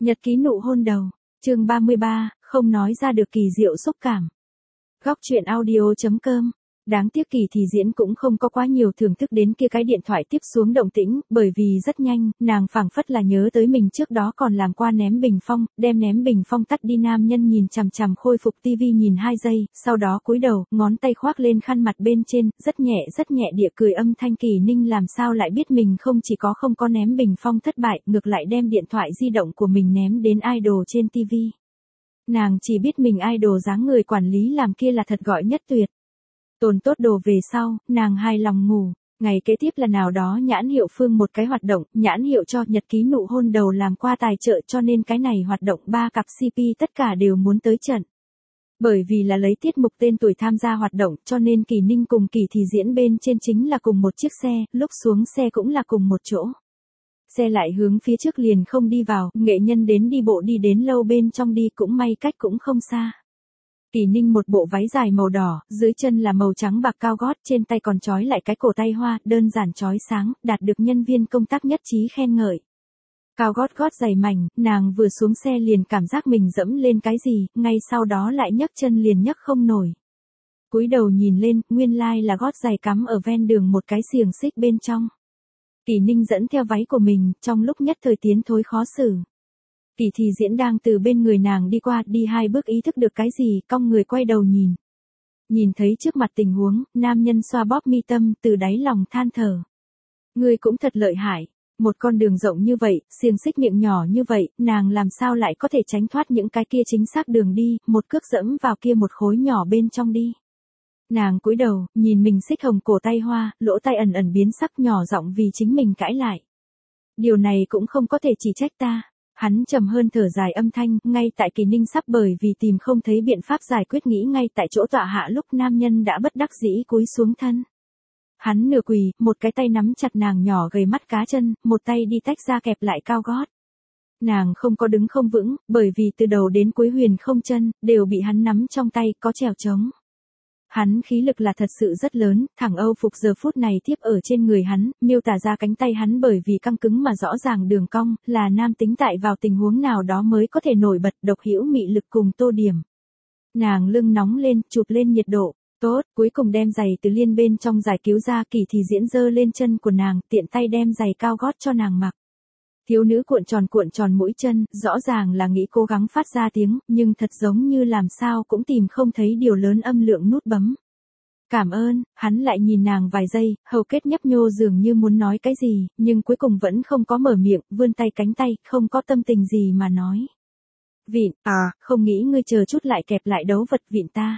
Nhật ký nụ hôn đầu, chương 33, không nói ra được kỳ diệu xúc cảm. Góc truyện audio.com. Đáng tiếc Kỳ Thì Diễn cũng không có quá nhiều thưởng thức đến kia cái điện thoại tiếp xuống động tĩnh, bởi vì rất nhanh, nàng phảng phất là nhớ tới mình trước đó còn làm qua ném bình phong, đem ném bình phong tắt đi. Nam nhân nhìn chằm chằm khôi phục tivi nhìn 2 giây, sau đó cúi đầu, ngón tay khoác lên khăn mặt bên trên, rất nhẹ địa cười âm thanh. Kỳ Ninh làm sao lại biết mình không có ném bình phong thất bại, ngược lại đem điện thoại di động của mình ném đến idol trên tivi. Nàng chỉ biết mình idol dáng người quản lý làm kia là thật gọi nhất tuyệt. Tồn tốt đồ về sau, nàng hài lòng ngủ. Ngày kế tiếp là nào đó nhãn hiệu phương một cái hoạt động, nhãn hiệu cho Nhật ký nụ hôn đầu làm qua tài trợ, cho nên cái này hoạt động 3 cặp CP tất cả đều muốn tới trận. Bởi vì là lấy tiết mục tên tuổi tham gia hoạt động, cho nên Kỳ Ninh cùng Kỳ Thì Diễn bên trên chính là cùng một chiếc xe, lúc xuống xe cũng là cùng một chỗ. Xe lại hướng phía trước liền không đi vào, nghệ nhân đến đi bộ đi đến lâu bên trong đi, cũng may cách cũng không xa. Kỳ Ninh một bộ váy dài màu đỏ, dưới chân là màu trắng bạc cao gót, trên tay còn trói lại cái cổ tay hoa, đơn giản chói sáng, đạt được nhân viên công tác nhất trí khen ngợi. Cao gót giày mảnh, nàng vừa xuống xe liền cảm giác mình dẫm lên cái gì, ngay sau đó lại nhấc chân liền nhấc không nổi. Cúi đầu nhìn lên, nguyên lai là gót giày cắm ở ven đường một cái xiềng xích bên trong. Kỳ Ninh dẫn theo váy của mình, trong lúc nhất thời tiến thối khó xử. Kỳ Thì Diễn đang từ bên người nàng đi qua, đi 2 bước ý thức được cái gì, cong người quay đầu nhìn. Nhìn thấy trước mặt tình huống, nam nhân xoa bóp mi tâm, từ đáy lòng than thở. Ngươi cũng thật lợi hại, một con đường rộng như vậy, xiềng xích miệng nhỏ như vậy, nàng làm sao lại có thể tránh thoát những cái kia chính xác đường đi, một cước dẫm vào kia một khối nhỏ bên trong đi. Nàng cúi đầu, nhìn mình xích hồng cổ tay hoa, lỗ tai ẩn biến sắc, nhỏ giọng vì chính mình cãi lại. Điều này cũng không có thể chỉ trách ta. Hắn trầm hơn thở dài âm thanh, ngay tại Kỳ Ninh sắp bởi vì tìm không thấy biện pháp giải quyết nghĩ ngay tại chỗ tọa hạ lúc nam nhân đã bất đắc dĩ cúi xuống thân. Hắn nửa quỳ, một cái tay nắm chặt nàng nhỏ gầy mắt cá chân, một tay đi tách ra kẹp lại cao gót. Nàng không có đứng không vững, bởi vì từ đầu đến cuối huyền không chân, đều bị hắn nắm trong tay, có trèo trống. Hắn khí lực là thật sự rất lớn, thẳng Âu phục giờ phút này tiếp ở trên người hắn, miêu tả ra cánh tay hắn bởi vì căng cứng mà rõ ràng đường cong, là nam tính tại vào tình huống nào đó mới có thể nổi bật, độc hữu mị lực cùng tô điểm. Nàng lưng nóng lên, chụp lên nhiệt độ, tốt, cuối cùng đem giày từ liên bên trong giải cứu ra. Kỳ Thì Diễn giơ lên chân của nàng, tiện tay đem giày cao gót cho nàng mặc. Thiếu nữ cuộn tròn mũi chân, rõ ràng là nghĩ cố gắng phát ra tiếng, nhưng thật giống như làm sao cũng tìm không thấy điều lớn âm lượng nút bấm. Cảm ơn, hắn lại nhìn nàng vài giây, hầu kết nhấp nhô dường như muốn nói cái gì, nhưng cuối cùng vẫn không có mở miệng, vươn tay cánh tay, không có tâm tình gì mà nói. Vịn, không nghĩ ngươi chờ chút lại kẹp lại đấu vật vịn ta.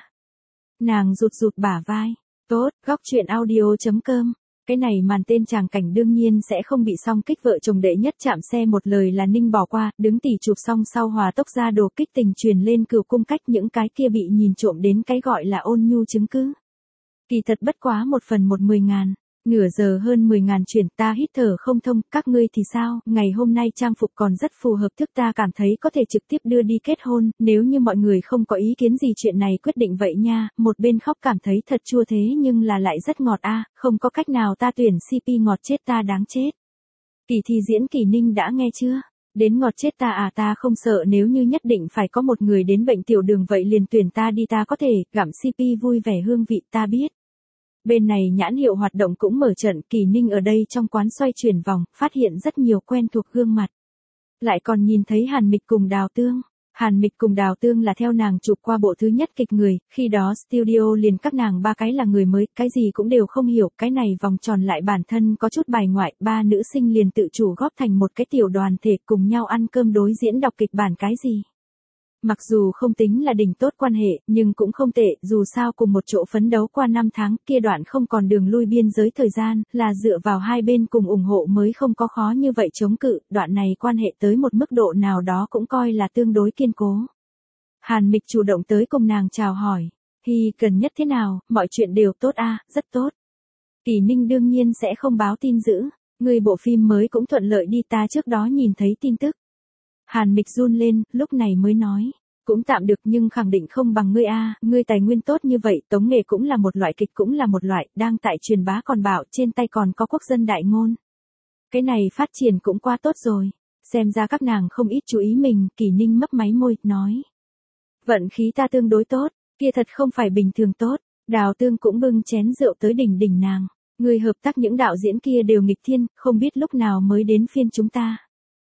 Nàng rụt bả vai. Tốt, góc truyện audio.com. Cái này màn tên tràng cảnh đương nhiên sẽ không bị song kích vợ chồng đệ nhất chạm xe một lời là Ninh bỏ qua, đứng tỉ chụp xong sau hòa tốc ra đồ kích tình truyền lên Cửu Cung cách những cái kia bị nhìn trộm đến cái gọi là ôn nhu chứng cứ. Kỳ thật bất quá 1/10.000, nửa giờ hơn 10.000 chuyển, ta hít thở không thông, các ngươi thì sao, ngày hôm nay trang phục còn rất phù hợp thức, ta cảm thấy có thể trực tiếp đưa đi kết hôn, nếu như mọi người không có ý kiến gì chuyện này quyết định vậy nha. Một bên khóc cảm thấy thật chua thế nhưng là lại rất ngọt không có cách nào, ta tuyển CP ngọt chết ta đáng chết. Kỳ Thì Diễn Kỳ Ninh đã nghe chưa? Đến ngọt chết ta ta không sợ, nếu như nhất định phải có một người đến bệnh tiểu đường vậy liền tuyển ta đi, ta có thể gặm CP vui vẻ hương vị, ta biết. Bên này nhãn hiệu hoạt động cũng mở trận, Kỳ Ninh ở đây trong quán xoay chuyển vòng, phát hiện rất nhiều quen thuộc gương mặt. Lại còn nhìn thấy Hàn Mịch cùng Đào Tương. Hàn Mịch cùng Đào Tương là theo nàng chụp qua bộ thứ nhất kịch người, khi đó studio liền các nàng 3 cái là người mới, cái gì cũng đều không hiểu, cái này vòng tròn lại bản thân có chút bài ngoại, 3 nữ sinh liền tự chủ góp thành một cái tiểu đoàn thể cùng nhau ăn cơm đối diễn đọc kịch bản cái gì. Mặc dù không tính là đỉnh tốt quan hệ, nhưng cũng không tệ, dù sao cùng một chỗ phấn đấu qua 5 tháng, kia đoạn không còn đường lui biên giới thời gian, là dựa vào hai bên cùng ủng hộ mới không có khó như vậy chống cự, đoạn này quan hệ tới một mức độ nào đó cũng coi là tương đối kiên cố. Hàn Mịch chủ động tới cùng nàng chào hỏi, gần nhất thế nào, mọi chuyện đều tốt rất tốt. Kỳ Ninh đương nhiên sẽ không báo tin dữ, người bộ phim mới cũng thuận lợi đi, ta trước đó nhìn thấy tin tức. Hàn Mịch run lên, lúc này mới nói, cũng tạm được nhưng khẳng định không bằng ngươi ngươi tài nguyên tốt như vậy, tống nghệ cũng là một loại, kịch cũng là một loại, đang tại truyền bá còn bảo trên tay còn có quốc dân đại ngôn. Cái này phát triển cũng quá tốt rồi. Xem ra các nàng không ít chú ý mình, Kỳ Ninh mấp máy môi, nói. Vận khí ta tương đối tốt, kia thật không phải bình thường tốt. Đào Tương cũng bưng chén rượu tới đỉnh đỉnh nàng. Người hợp tác những đạo diễn kia đều nghịch thiên, không biết lúc nào mới đến phiên chúng ta.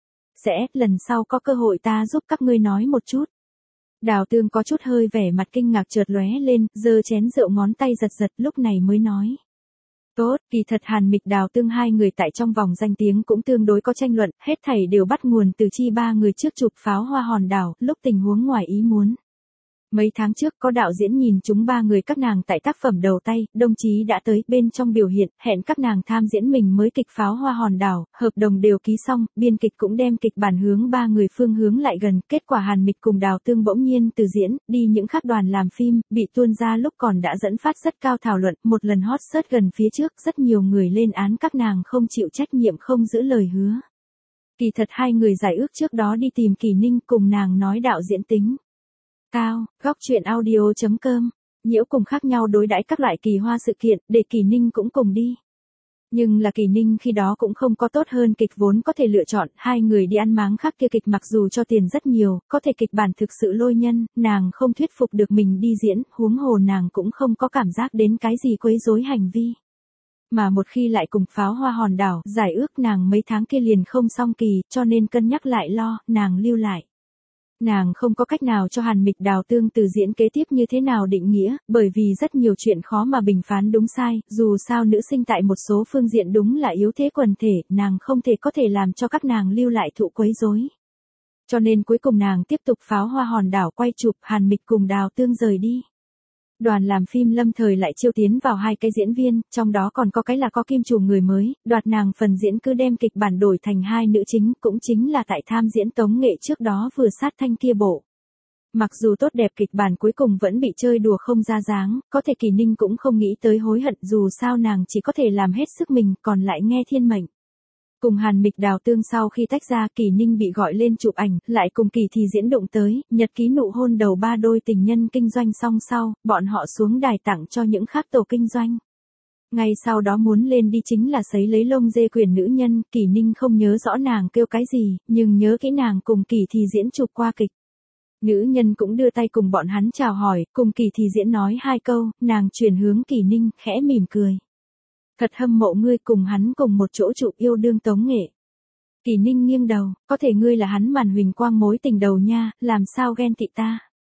Lần sau có cơ hội ta giúp các ngươi nói một chút. Đào Tương có chút hơi vẻ mặt kinh ngạc chợt lóe lên, giơ chén rượu ngón tay giật giật lúc này mới nói. Tốt, kỳ thật Hàn Mịch Đào Tương hai người tại trong vòng danh tiếng cũng tương đối có tranh luận, hết thảy đều bắt nguồn từ chi ba người trước chụp Pháo Hoa Hòn Đảo, lúc tình huống ngoài ý muốn. Mấy tháng trước có đạo diễn nhìn chúng ba người các nàng tại tác phẩm đầu tay, đồng chí đã tới bên trong biểu hiện, hẹn các nàng tham diễn mình mới kịch Pháo Hoa Hòn Đảo, hợp đồng đều ký xong, biên kịch cũng đem kịch bản hướng ba người phương hướng lại gần, kết quả Hàn Mịch cùng Đào Tương bỗng nhiên từ diễn, đi những khác đoàn làm phim, bị tuôn ra lúc còn đã dẫn phát rất cao thảo luận, một lần hot search gần phía trước, rất nhiều người lên án các nàng không chịu trách nhiệm không giữ lời hứa. Kỳ thật hai người giải ước trước đó đi tìm Kỳ Ninh cùng nàng nói đạo diễn tính cao, góc chuyện audio.com, Nhiễu cùng khác nhau đối đãi các loại kỳ hoa sự kiện, để Kỳ Ninh cũng cùng đi. Nhưng là Kỳ Ninh khi đó cũng không có tốt hơn kịch vốn có thể lựa chọn, hai người đi ăn máng khác kia kịch mặc dù cho tiền rất nhiều, có thể kịch bản thực sự lôi nhân, nàng không thuyết phục được mình đi diễn, huống hồ nàng cũng không có cảm giác đến cái gì quấy rối hành vi. Mà một khi lại cùng Pháo Hoa Hòn Đảo, giải ước nàng mấy tháng kia liền không xong kỳ, cho nên cân nhắc lại lo, nàng lưu lại. Nàng không có cách nào cho Hàn Mịch Đào Tương từ diễn kế tiếp như thế nào định nghĩa, bởi vì rất nhiều chuyện khó mà bình phán đúng sai, dù sao nữ sinh tại một số phương diện đúng là yếu thế quần thể, nàng không thể có thể làm cho các nàng lưu lại thụ quấy rối. Cho nên cuối cùng nàng tiếp tục Pháo Hoa Hòn Đảo quay chụp, Hàn Mịch cùng Đào Tương rời đi. Đoàn làm phim lâm thời lại chiêu tiến vào hai cái diễn viên, trong đó còn có cái là có kim chủ người mới, đoạt nàng phần diễn cứ đem kịch bản đổi thành hai nữ chính, cũng chính là tại tham diễn tống nghệ trước đó vừa sát thanh kia bộ. Mặc dù tốt đẹp kịch bản cuối cùng vẫn bị chơi đùa không ra dáng, có thể Kỳ Ninh cũng không nghĩ tới hối hận dù sao nàng chỉ có thể làm hết sức mình còn lại nghe thiên mệnh. Cùng Hàn Mịch Đào Tương sau khi tách ra Kỳ Ninh bị gọi lên chụp ảnh, lại cùng Kỳ Thì diễn động tới, nhật ký nụ hôn đầu ba đôi tình nhân kinh doanh song sau, bọn họ xuống đài tặng cho những khác tổ kinh doanh. Ngay sau đó muốn lên đi chính là sấy lấy lông dê quyền nữ nhân, Kỳ Ninh không nhớ rõ nàng kêu cái gì, nhưng nhớ kỹ nàng cùng Kỳ Thì diễn chụp qua kịch. Nữ nhân cũng đưa tay cùng bọn hắn chào hỏi, cùng Kỳ Thì diễn nói hai câu, nàng chuyển hướng Kỳ Ninh, khẽ mỉm cười. Thật hâm mộ ngươi cùng hắn cùng một chỗ chụp yêu đương tống nghệ. Kỳ Ninh nghiêng đầu, có thể ngươi là hắn màn huỳnh quang mối tình đầu nha, làm sao ghen tị ta.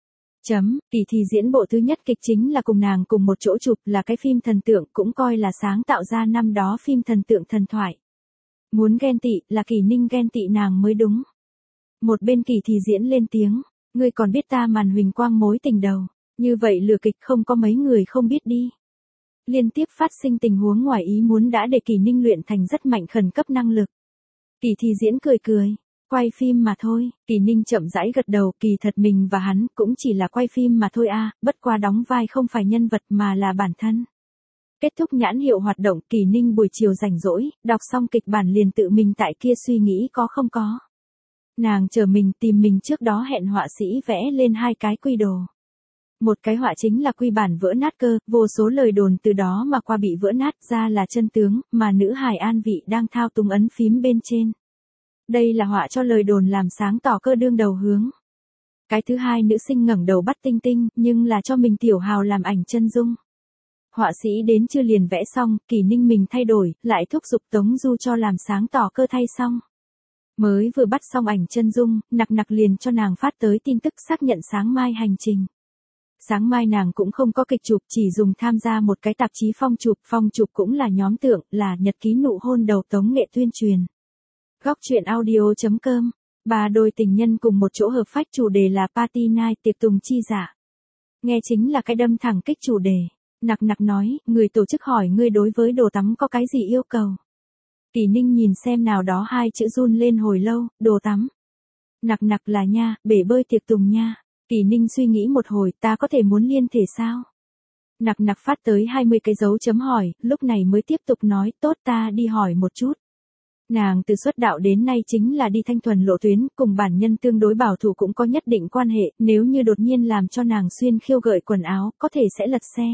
Kỳ Thì diễn bộ thứ nhất kịch chính là cùng nàng cùng một chỗ chụp là cái phim thần tượng cũng coi là sáng tạo ra năm đó phim thần tượng thần thoại. Muốn ghen tị là Kỳ Ninh ghen tị nàng mới đúng. Một bên Kỳ Thì diễn lên tiếng, ngươi còn biết ta màn huỳnh quang mối tình đầu, như vậy lừa kịch không có mấy người không biết đi. Liên tiếp phát sinh tình huống ngoài ý muốn đã để Kỳ Ninh luyện thành rất mạnh khẩn cấp năng lực. Kỳ Thì diễn cười cười, quay phim mà thôi, Kỳ Ninh chậm rãi gật đầu, kỳ thật mình và hắn cũng chỉ là quay phim mà thôi a, bất qua đóng vai không phải nhân vật mà là bản thân. Kết thúc nhãn hiệu hoạt động, Kỳ Ninh buổi chiều rảnh rỗi, đọc xong kịch bản liền tự mình tại kia suy nghĩ có không có. Nàng chờ mình tìm mình trước đó hẹn họa sĩ vẽ lên hai cái quy đồ. Một cái họa chính là quy bản vỡ nát cơ, vô số lời đồn từ đó mà qua bị vỡ nát ra là chân tướng, mà nữ hài An Vị đang thao túng ấn phím bên trên. Đây là họa cho lời đồn làm sáng tỏ cơ đương đầu hướng. Cái thứ hai nữ sinh ngẩng đầu bắt tinh tinh, nhưng là cho mình tiểu hào làm ảnh chân dung. Họa sĩ đến chưa liền vẽ xong, Kỳ Ninh mình thay đổi, lại thúc giục Tống Du cho làm sáng tỏ cơ thay xong. Mới vừa bắt xong ảnh chân dung, nặc liền cho nàng phát tới tin tức xác nhận sáng mai hành trình. Sáng mai nàng cũng không có kịch chụp, chỉ dùng tham gia một cái tạp chí phong chụp cũng là nhóm tượng, là nhật ký nụ hôn đầu tống nghệ tuyên truyền. Góc chuyện audio.com, ba đôi tình nhân cùng một chỗ hợp phách chủ đề là Party Night tiệc tùng chi giả. Nghe chính là cái đâm thẳng kích chủ đề. Nặc nói, người tổ chức hỏi ngươi đối với đồ tắm có cái gì yêu cầu. Kỳ Ninh nhìn xem nào đó hai chữ run lên hồi lâu, đồ tắm. Nặc là nha, bể bơi tiệc tùng nha. Kỳ Ninh suy nghĩ một hồi, ta có thể muốn liên thể sao? Nặc phát tới 20 cái dấu chấm hỏi, lúc này mới tiếp tục nói, tốt ta đi hỏi một chút. Nàng từ xuất đạo đến nay chính là đi thanh thuần lộ tuyến, cùng bản nhân tương đối bảo thủ cũng có nhất định quan hệ, nếu như đột nhiên làm cho nàng xuyên khiêu gợi quần áo, có thể sẽ lật xe.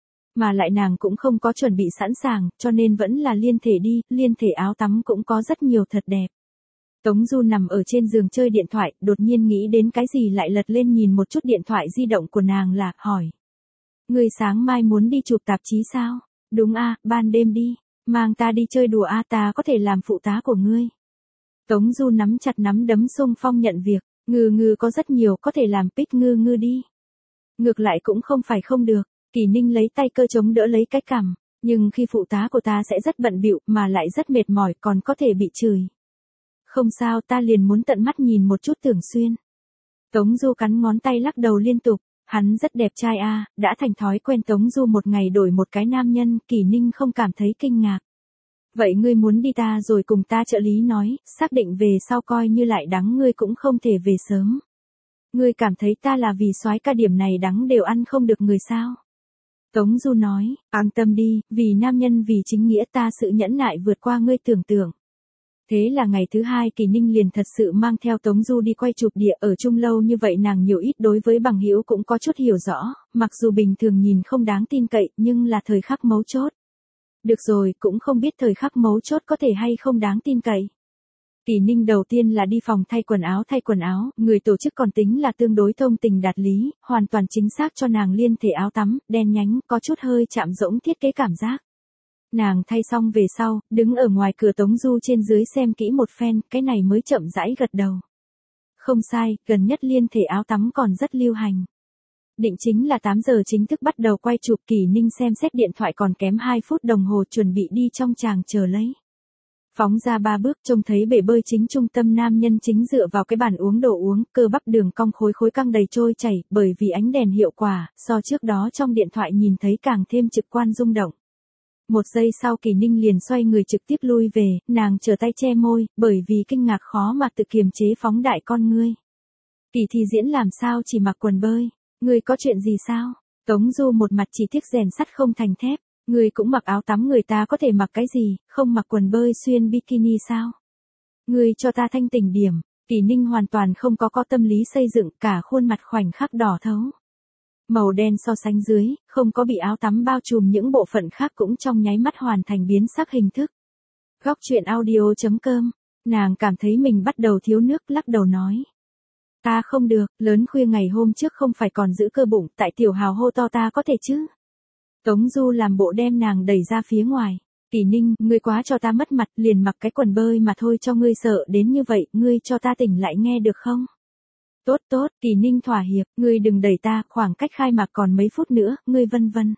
Mà lại nàng cũng không có chuẩn bị sẵn sàng, cho nên vẫn là liên thể đi, liên thể áo tắm cũng có rất nhiều thật đẹp. Tống Du nằm ở trên giường chơi điện thoại, đột nhiên nghĩ đến cái gì lại lật lên nhìn một chút điện thoại di động của nàng là, hỏi. Ngươi sáng mai muốn đi chụp tạp chí sao? Đúng a, ban đêm đi. Mang ta đi chơi đùa a, ta có thể làm phụ tá của ngươi. Tống Du nắm chặt nắm đấm xung phong nhận việc, ngư có rất nhiều có thể làm pích ngư đi. Ngược lại cũng không phải không được, Kỳ Ninh lấy tay cơ chống đỡ lấy cái cằm, nhưng khi phụ tá của ta sẽ rất bận bịu mà lại rất mệt mỏi còn có thể bị chửi. Không sao, ta liền muốn tận mắt nhìn một chút thường xuyên. Tống Du cắn ngón tay lắc đầu liên tục, hắn rất đẹp trai a, đã thành thói quen Tống Du một ngày đổi một cái nam nhân, Kỳ Ninh không cảm thấy kinh ngạc. Vậy ngươi muốn đi ta rồi cùng ta trợ lý nói, xác định về sau coi như lại đắng ngươi cũng không thể về sớm. Ngươi cảm thấy ta là vì soái ca điểm này đắng đều ăn không được người sao? Tống Du nói, an tâm đi, vì nam nhân vì chính nghĩa ta sự nhẫn nại vượt qua ngươi tưởng tượng. Thế là ngày thứ hai Kỳ Ninh liền thật sự mang theo Tống Du đi quay chụp địa ở chung lâu như vậy nàng nhiều ít đối với bằng hữu cũng có chút hiểu rõ, mặc dù bình thường nhìn không đáng tin cậy nhưng là thời khắc mấu chốt. Được rồi, cũng không biết thời khắc mấu chốt có thể hay không đáng tin cậy. Kỳ Ninh đầu tiên là đi phòng thay quần áo, người tổ chức còn tính là tương đối thông tình đạt lý, hoàn toàn chính xác cho nàng liên thể áo tắm, đen nhánh, có chút hơi chạm rỗng thiết kế cảm giác. Nàng thay xong về sau, đứng ở ngoài cửa Tống Du trên dưới xem kỹ một phen, cái này mới chậm rãi gật đầu. Không sai, gần nhất liên thể áo tắm còn rất lưu hành. Định chính là 8 giờ chính thức bắt đầu quay chụp, Kỳ Ninh xem xét điện thoại còn kém 2 phút đồng hồ chuẩn bị đi trong tràng chờ lấy. Phóng ra 3 bước trông thấy bể bơi chính trung tâm nam nhân chính dựa vào cái bàn uống đồ uống, cơ bắp đường cong khối căng đầy trôi chảy, bởi vì ánh đèn hiệu quả, so trước đó trong điện thoại nhìn thấy càng thêm trực quan rung động. Một giây sau Kỳ Ninh liền xoay người trực tiếp lui về, nàng trở tay che môi, bởi vì kinh ngạc khó mà tự kiềm chế phóng đại con ngươi. Kỳ Thi Diễn làm sao chỉ mặc quần bơi, ngươi có chuyện gì sao? Tống Du một mặt chỉ tiếc rèn sắt không thành thép, ngươi cũng mặc áo tắm người ta có thể mặc cái gì, không mặc quần bơi xuyên bikini sao? Ngươi cho ta thanh tỉnh điểm, Kỳ Ninh hoàn toàn không có tâm lý xây dựng, cả khuôn mặt khoảnh khắc đỏ thấu. Màu đen so sánh dưới, không có bị áo tắm bao trùm những bộ phận khác cũng trong nháy mắt hoàn thành biến sắc hình thức. Góc truyện audio.com, nàng cảm thấy mình bắt đầu thiếu nước lắc đầu nói. Ta không được, lớn khuya ngày hôm trước không phải còn giữ cơ bụng, tại tiểu hào hô to ta có thể chứ. Tống Du làm bộ đem nàng đẩy ra phía ngoài. Kỳ Ninh, ngươi quá cho ta mất mặt, liền mặc cái quần bơi mà thôi cho ngươi sợ đến như vậy, ngươi cho ta tỉnh lại nghe được không? Tốt, Kỳ Ninh thỏa hiệp, ngươi đừng đẩy ta, khoảng cách khai mạc còn mấy phút nữa, ngươi vân vân.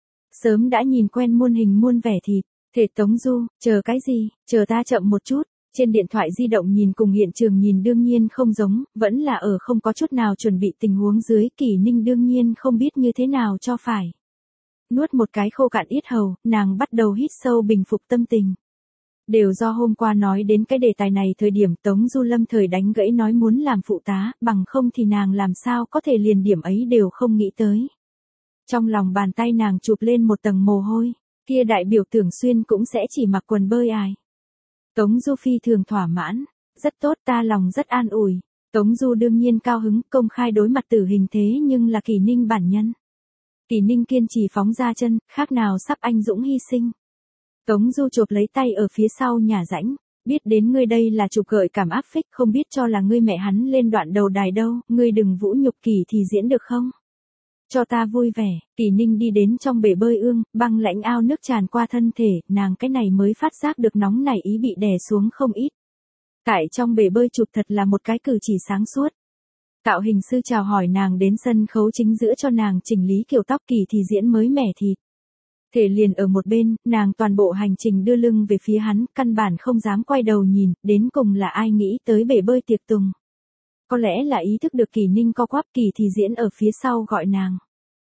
Sớm đã nhìn quen muôn hình muôn vẻ thịt, thể Tống Du, chờ cái gì, chờ ta chậm một chút. Trên điện thoại di động nhìn cùng hiện trường nhìn đương nhiên không giống, vẫn là ở không có chút nào chuẩn bị tình huống dưới, Kỳ Ninh đương nhiên không biết như thế nào cho phải. Nuốt một cái khô cạn yết hầu, nàng bắt đầu hít sâu bình phục tâm tình. Đều do hôm qua nói đến cái đề tài này thời điểm Tống Du lâm thời đánh gãy nói muốn làm phụ tá, bằng không thì nàng làm sao có thể liền điểm ấy đều không nghĩ tới. Trong lòng bàn tay nàng chụp lên một tầng mồ hôi, kia đại biểu Tưởng Xuyên cũng sẽ chỉ mặc quần bơi ai. Tống Du phi thường thỏa mãn, rất tốt, ta lòng rất an ủi. Tống Du đương nhiên cao hứng, công khai đối mặt tử hình thế nhưng là Kỳ Ninh bản nhân. Kỳ Ninh kiên trì phóng ra chân, khác nào sắp anh dũng hy sinh. Tống Du chộp lấy tay ở phía sau nhà rãnh, biết đến ngươi đây là chụp gợi cảm áp phích, không biết cho là ngươi mẹ hắn lên đoạn đầu đài đâu, ngươi đừng vũ nhục Kỳ Thì Diễn được không? Cho ta vui vẻ, Kỳ Ninh đi đến trong bể bơi ương, băng lãnh ao nước tràn qua thân thể, nàng cái này mới phát giác được nóng nảy ý bị đè xuống không ít. Tại trong bể bơi chụp thật là một cái cử chỉ sáng suốt. Tạo hình sư chào hỏi nàng đến sân khấu chính giữa cho nàng chỉnh lý kiểu tóc, Kỳ Thì Diễn mới mẻ thịt. Thể liền ở một bên, nàng toàn bộ hành trình đưa lưng về phía hắn, căn bản không dám quay đầu nhìn, đến cùng là ai nghĩ tới bể bơi tiệc tùng. Có lẽ là ý thức được Kỳ Ninh co quắp, Kỳ Thì Diễn ở phía sau gọi nàng.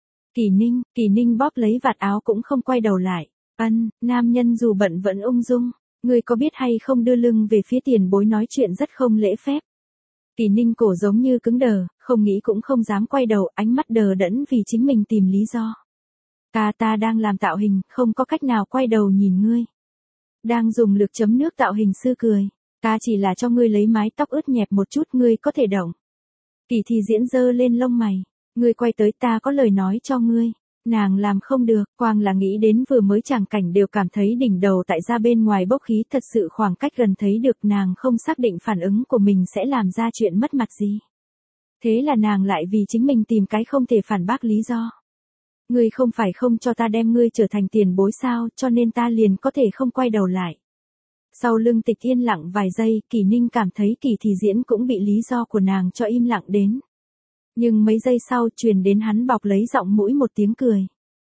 Kỳ Ninh bóp lấy vạt áo cũng không quay đầu lại. Nam nhân dù bận vẫn ung dung, ngươi có biết hay không đưa lưng về phía tiền bối nói chuyện rất không lễ phép. Kỳ Ninh cổ giống như cứng đờ, không nghĩ cũng không dám quay đầu, ánh mắt đờ đẫn vì chính mình tìm lý do. Ta đang làm tạo hình, không có cách nào quay đầu nhìn ngươi. Đang dùng lực chấm nước tạo hình sư cười. Ta chỉ là cho ngươi lấy mái tóc ướt nhẹp một chút, ngươi có thể động. Kỳ Thì Diễn giơ lên lông mày. Ngươi quay tới ta có lời nói cho ngươi. Nàng làm không được, quang là nghĩ đến vừa mới tràng cảnh đều cảm thấy đỉnh đầu tại ra bên ngoài bốc khí, thật sự khoảng cách gần thấy được, nàng không xác định phản ứng của mình sẽ làm ra chuyện mất mặt gì. Thế là nàng lại vì chính mình tìm cái không thể phản bác lý do. Ngươi không phải không cho ta đem ngươi trở thành tiền bối sao, cho nên ta liền có thể không quay đầu lại. Sau lưng Tịch yên lặng vài giây, Kỳ Ninh cảm thấy Kỳ Thì Diễn cũng bị lý do của nàng cho im lặng đến. Nhưng mấy giây sau truyền đến hắn bọc lấy giọng mũi một tiếng cười.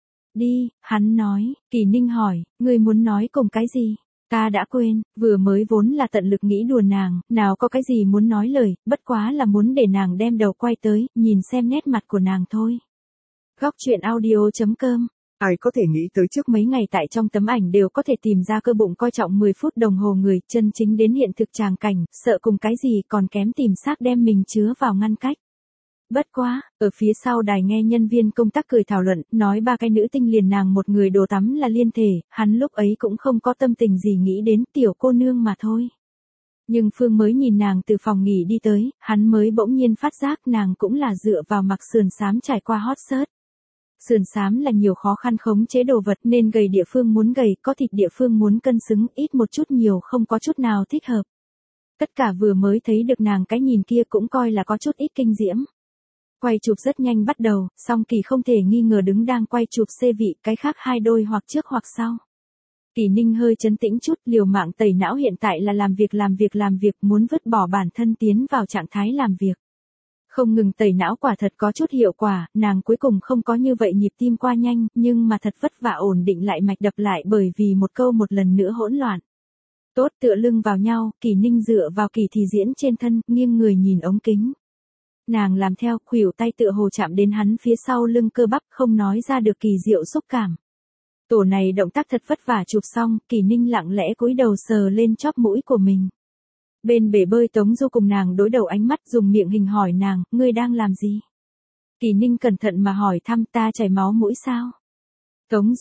Đi, hắn nói. Kỳ Ninh hỏi, ngươi muốn nói cùng cái gì? Ta đã quên, vừa mới vốn là tận lực nghĩ đùa nàng, nào có cái gì muốn nói lời, bất quá là muốn để nàng đem đầu quay tới, nhìn xem nét mặt của nàng thôi. Góc truyện audio.com. Ai có thể nghĩ tới trước mấy ngày tại trong tấm ảnh đều có thể tìm ra cơ bụng coi trọng 10 phút đồng hồ người, chân chính đến hiện thực tràng cảnh, sợ cùng cái gì còn kém tìm xác đem mình chứa vào ngăn cách. Bất quá, ở phía sau đài nghe nhân viên công tác cười thảo luận, nói ba cái nữ tinh liền nàng một người đồ tắm là liên thể, hắn lúc ấy cũng không có tâm tình gì nghĩ đến tiểu cô nương mà thôi. Nhưng Phương mới nhìn nàng từ phòng nghỉ đi tới, hắn mới bỗng nhiên phát giác nàng cũng là dựa vào mặc sườn xám trải qua hot search. Sườn xám là nhiều khó khăn khống chế đồ vật nên gầy địa phương muốn gầy, có thịt địa phương muốn cân xứng, ít một chút nhiều không có chút nào thích hợp. Tất cả vừa mới thấy được nàng cái nhìn kia cũng coi là có chút ít kinh diễm. Quay chụp rất nhanh bắt đầu, song Kỳ không thể nghi ngờ đứng đang quay chụp xê vị, cái khác hai đôi hoặc trước hoặc sau. Kỳ Ninh hơi trấn tĩnh chút, liều mạng tẩy não, hiện tại là làm việc muốn vứt bỏ bản thân tiến vào trạng thái làm việc. Không ngừng tẩy não quả thật có chút hiệu quả, nàng cuối cùng không có như vậy nhịp tim qua nhanh, nhưng mà thật vất vả ổn định lại mạch đập lại bởi vì một câu một lần nữa hỗn loạn. Tốt, tựa lưng vào nhau, Kỳ Ninh dựa vào Kỳ Thì Diễn trên thân, nghiêng người nhìn ống kính. Nàng làm theo, khuỷu tay tựa hồ chạm đến hắn phía sau lưng cơ bắp, không nói ra được kỳ diệu xúc cảm. Tổ này động tác thật vất vả chụp xong, Kỳ Ninh lặng lẽ cúi đầu sờ lên chóp mũi của mình. Bên bể bơi Tống Du cùng nàng đối đầu ánh mắt, dùng miệng hình hỏi nàng, ngươi đang làm gì? Kỳ Ninh cẩn thận mà hỏi thăm, ta chảy máu mũi sao? Tống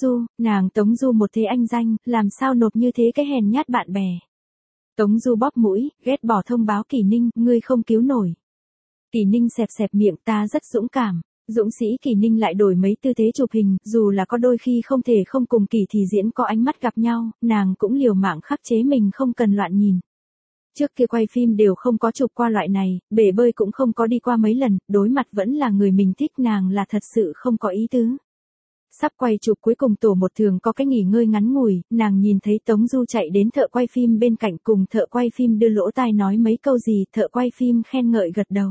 Du một thế anh danh, làm sao nộp như thế cái hèn nhát bạn bè? Tống Du bóp mũi, ghét bỏ thông báo Kỳ Ninh, ngươi không cứu nổi. Kỳ Ninh xẹp xẹp miệng, ta rất dũng cảm. Dũng sĩ Kỳ Ninh lại đổi mấy tư thế chụp hình, dù là có đôi khi không thể không cùng Kỳ Thì Diễn có ánh mắt gặp nhau, nàng cũng liều mạng khắc chế mình không cần loạn nhìn. Trước kia quay phim đều không có chụp qua loại này, bể bơi cũng không có đi qua mấy lần, đối mặt vẫn là người mình thích, nàng là thật sự không có ý tứ. Sắp quay chụp cuối cùng tổ một thường có cái nghỉ ngơi ngắn ngủi, nàng nhìn thấy Tống Du chạy đến thợ quay phim bên cạnh cùng thợ quay phim đưa lỗ tai nói mấy câu gì, thợ quay phim khen ngợi gật đầu.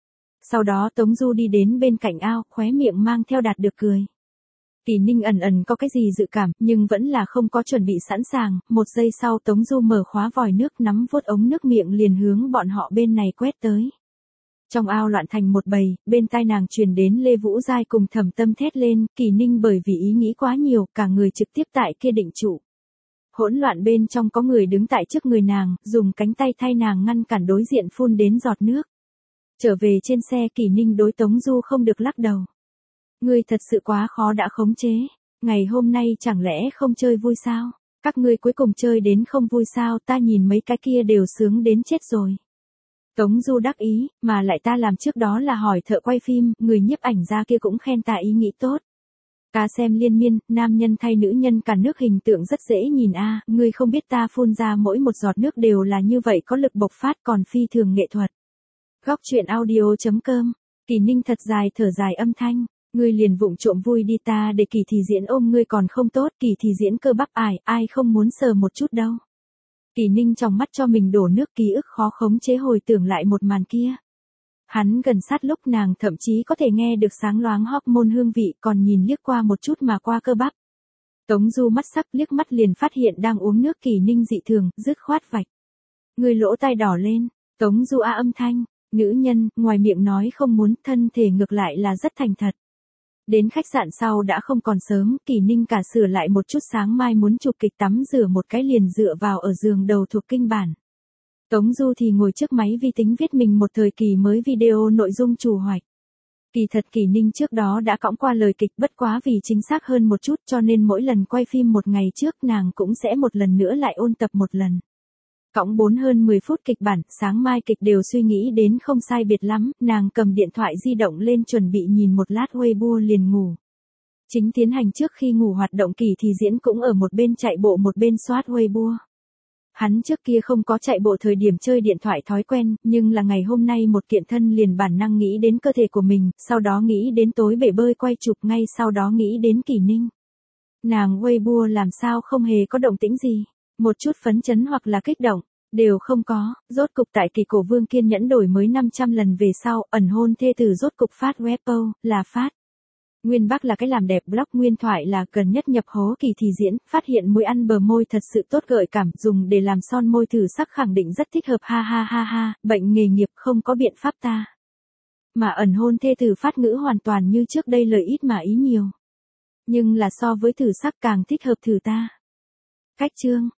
Sau đó Tống Du đi đến bên cạnh ao, khóe miệng mang theo đạt được cười. Kỳ Ninh ẩn có cái gì dự cảm, nhưng vẫn là không có chuẩn bị sẵn sàng, một giây sau Tống Du mở khóa vòi nước, nắm vuốt ống nước miệng liền hướng bọn họ bên này quét tới. Trong ao loạn thành một bầy, bên tai nàng truyền đến Lê Vũ Giai cùng Thẩm Tâm thét lên, Kỳ Ninh bởi vì ý nghĩ quá nhiều, cả người trực tiếp tại kia định trụ. Hỗn loạn bên trong có người đứng tại trước người nàng, dùng cánh tay thay nàng ngăn cản đối diện phun đến giọt nước. Trở về trên xe, Kỳ Ninh đối Tống Du không được lắc đầu. Ngươi thật sự quá khó đã khống chế. Ngày hôm nay chẳng lẽ không chơi vui sao? Các ngươi cuối cùng chơi đến không vui sao? Ta nhìn mấy cái kia đều sướng đến chết rồi. Tống Du đắc ý, mà lại ta làm trước đó là hỏi thợ quay phim, người nhiếp ảnh ra kia cũng khen ta ý nghĩ tốt. Cá xem liên miên, nam nhân thay nữ nhân cả nước hình tượng rất dễ nhìn a, ngươi không biết ta phun ra mỗi một giọt nước đều là như vậy, có lực bộc phát, còn phi thường nghệ thuật. Góc truyện audio.com. Kỳ Ninh thật dài thở dài âm thanh. Ngươi liền vụng trộm vui đi, ta để Kỳ Thì Diễn ôm ngươi còn không tốt, Kỳ Thì Diễn cơ bắp ai không muốn sờ một chút đâu. Kỳ Ninh trong mắt cho mình đổ nước, ký ức khó khống chế hồi tưởng lại một màn kia. Hắn gần sát lúc nàng thậm chí có thể nghe được sáng loáng hormone hương vị, còn nhìn liếc qua một chút mà qua cơ bắp. Tống Du mắt sắc liếc mắt liền phát hiện đang uống nước Kỳ Ninh dị thường, dứt khoát vạch. Người lỗ tai đỏ lên, Tống Du âm thanh, nữ nhân, ngoài miệng nói không muốn, thân thể ngược lại là rất thành thật. Đến khách sạn sau đã không còn sớm, Kỳ Ninh cả sửa lại một chút, sáng mai muốn chụp kịch, tắm rửa một cái liền dựa vào ở giường đầu thuộc kinh bản. Tống Du thì ngồi trước máy vi tính viết mình một thời kỳ mới video nội dung chủ hoạch. Kỳ thật Kỳ Ninh trước đó đã cõng qua lời kịch, bất quá vì chính xác hơn một chút cho nên mỗi lần quay phim một ngày trước nàng cũng sẽ một lần nữa lại ôn tập một lần. Cõng 4 hơn 10 phút kịch bản, sáng mai kịch đều suy nghĩ đến không sai biệt lắm, nàng cầm điện thoại di động lên chuẩn bị nhìn một lát Weibo liền ngủ. Chính tiến hành trước khi ngủ hoạt động kỳ thì diễn cũng ở một bên chạy bộ một bên soát Weibo. Hắn trước kia không có chạy bộ thời điểm chơi điện thoại thói quen, nhưng là ngày hôm nay một kiện thân liền bản năng nghĩ đến cơ thể của mình, sau đó nghĩ đến tối bể bơi quay chụp, ngay sau đó nghĩ đến Kỷ Ninh. Nàng Weibo làm sao không hề có động tĩnh gì, một chút phấn chấn hoặc là kích động, đều không có. Rốt cục tại Kỳ Cổ Vương kiên nhẫn đổi mới 500 lần về sau, ẩn hôn thê tử rốt cục phát Weibo, là phát. Nguyên Bắc là cái làm đẹp blog, nguyên thoại là gần nhất nhập hố Kỳ thì diễn, phát hiện môi ăn bờ môi thật sự tốt gợi cảm, dùng để làm son môi thử sắc khẳng định rất thích hợp, ha ha ha ha, bệnh nghề nghiệp không có biện pháp ta. Mà ẩn hôn thê tử phát ngữ hoàn toàn như trước đây, lời ít mà ý nhiều. Nhưng là so với thử sắc càng thích hợp thử ta. Cách chương